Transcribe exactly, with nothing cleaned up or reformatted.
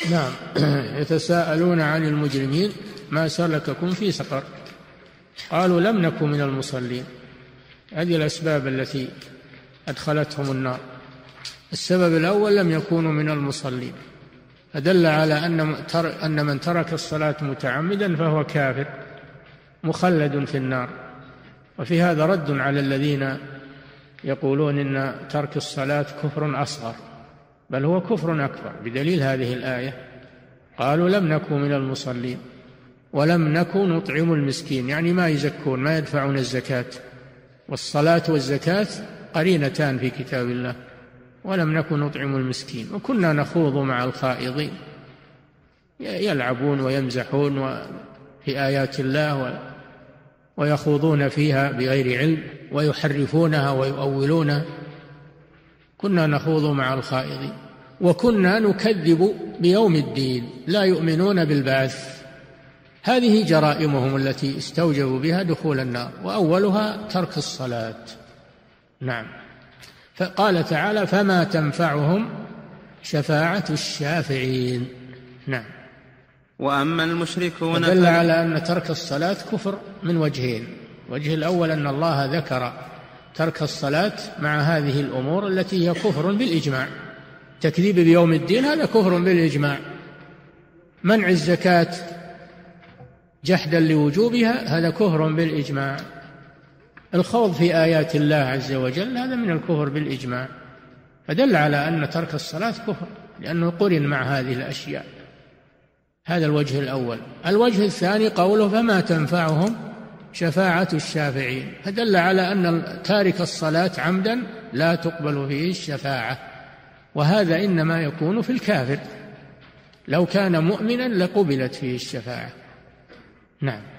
نعم. يتساءلون عن المجرمين ما سلككم في سقر قالوا لم نكن من المصلين. هذه الأسباب التي أدخلتهم النار. السبب الأول لم يكونوا من المصلين، فدل على أن من ترك الصلاة متعمدا فهو كافر مخلد في النار. وفي هذا رد على الذين يقولون إن ترك الصلاة كفر أصغر، بل هو كفر أكبر بدليل هذه الآية. قالوا لم نكن من المصلين ولم نكن نطعم المسكين، يعني ما يزكون، ما يدفعون الزكاة، والصلاة والزكاة قرينتان في كتاب الله. ولم نكن نطعم المسكين وكنا نخوض مع الخائضين، يلعبون ويمزحون في آيات الله ويخوضون فيها بغير علم ويحرفونها ويؤولونها. كنا نخوض مع الخائضين وكنا نكذب بيوم الدين، لا يؤمنون بالبعث. هذه جرائمهم التي استوجبوا بها دخول النار، وأولها ترك الصلاة. نعم. فقال تعالى فما تنفعهم شفاعة الشافعين. نعم. وأما المشركون دل على أن ترك الصلاة كفر من وجهين. وجه الأول أن الله ذكر ترك الصلاة مع هذه الأمور التي هي كفر بالإجماع. تكذيب بيوم الدين هذا كفر بالإجماع. منع الزكاة جحدا لوجوبها هذا كفر بالإجماع. الخوض في آيات الله عز وجل هذا من الكفر بالإجماع. فدل على أن ترك الصلاة كفر لأنه قرن مع هذه الأشياء. هذا الوجه الأول. الوجه الثاني قوله فما تنفعهم شفاعة الشافعين، فدل على أن تارك الصلاة عمدا لا تقبل فيه الشفاعة، وهذا إنما يكون في الكافر. لو كان مؤمنا لقبلت فيه الشفاعة. نعم.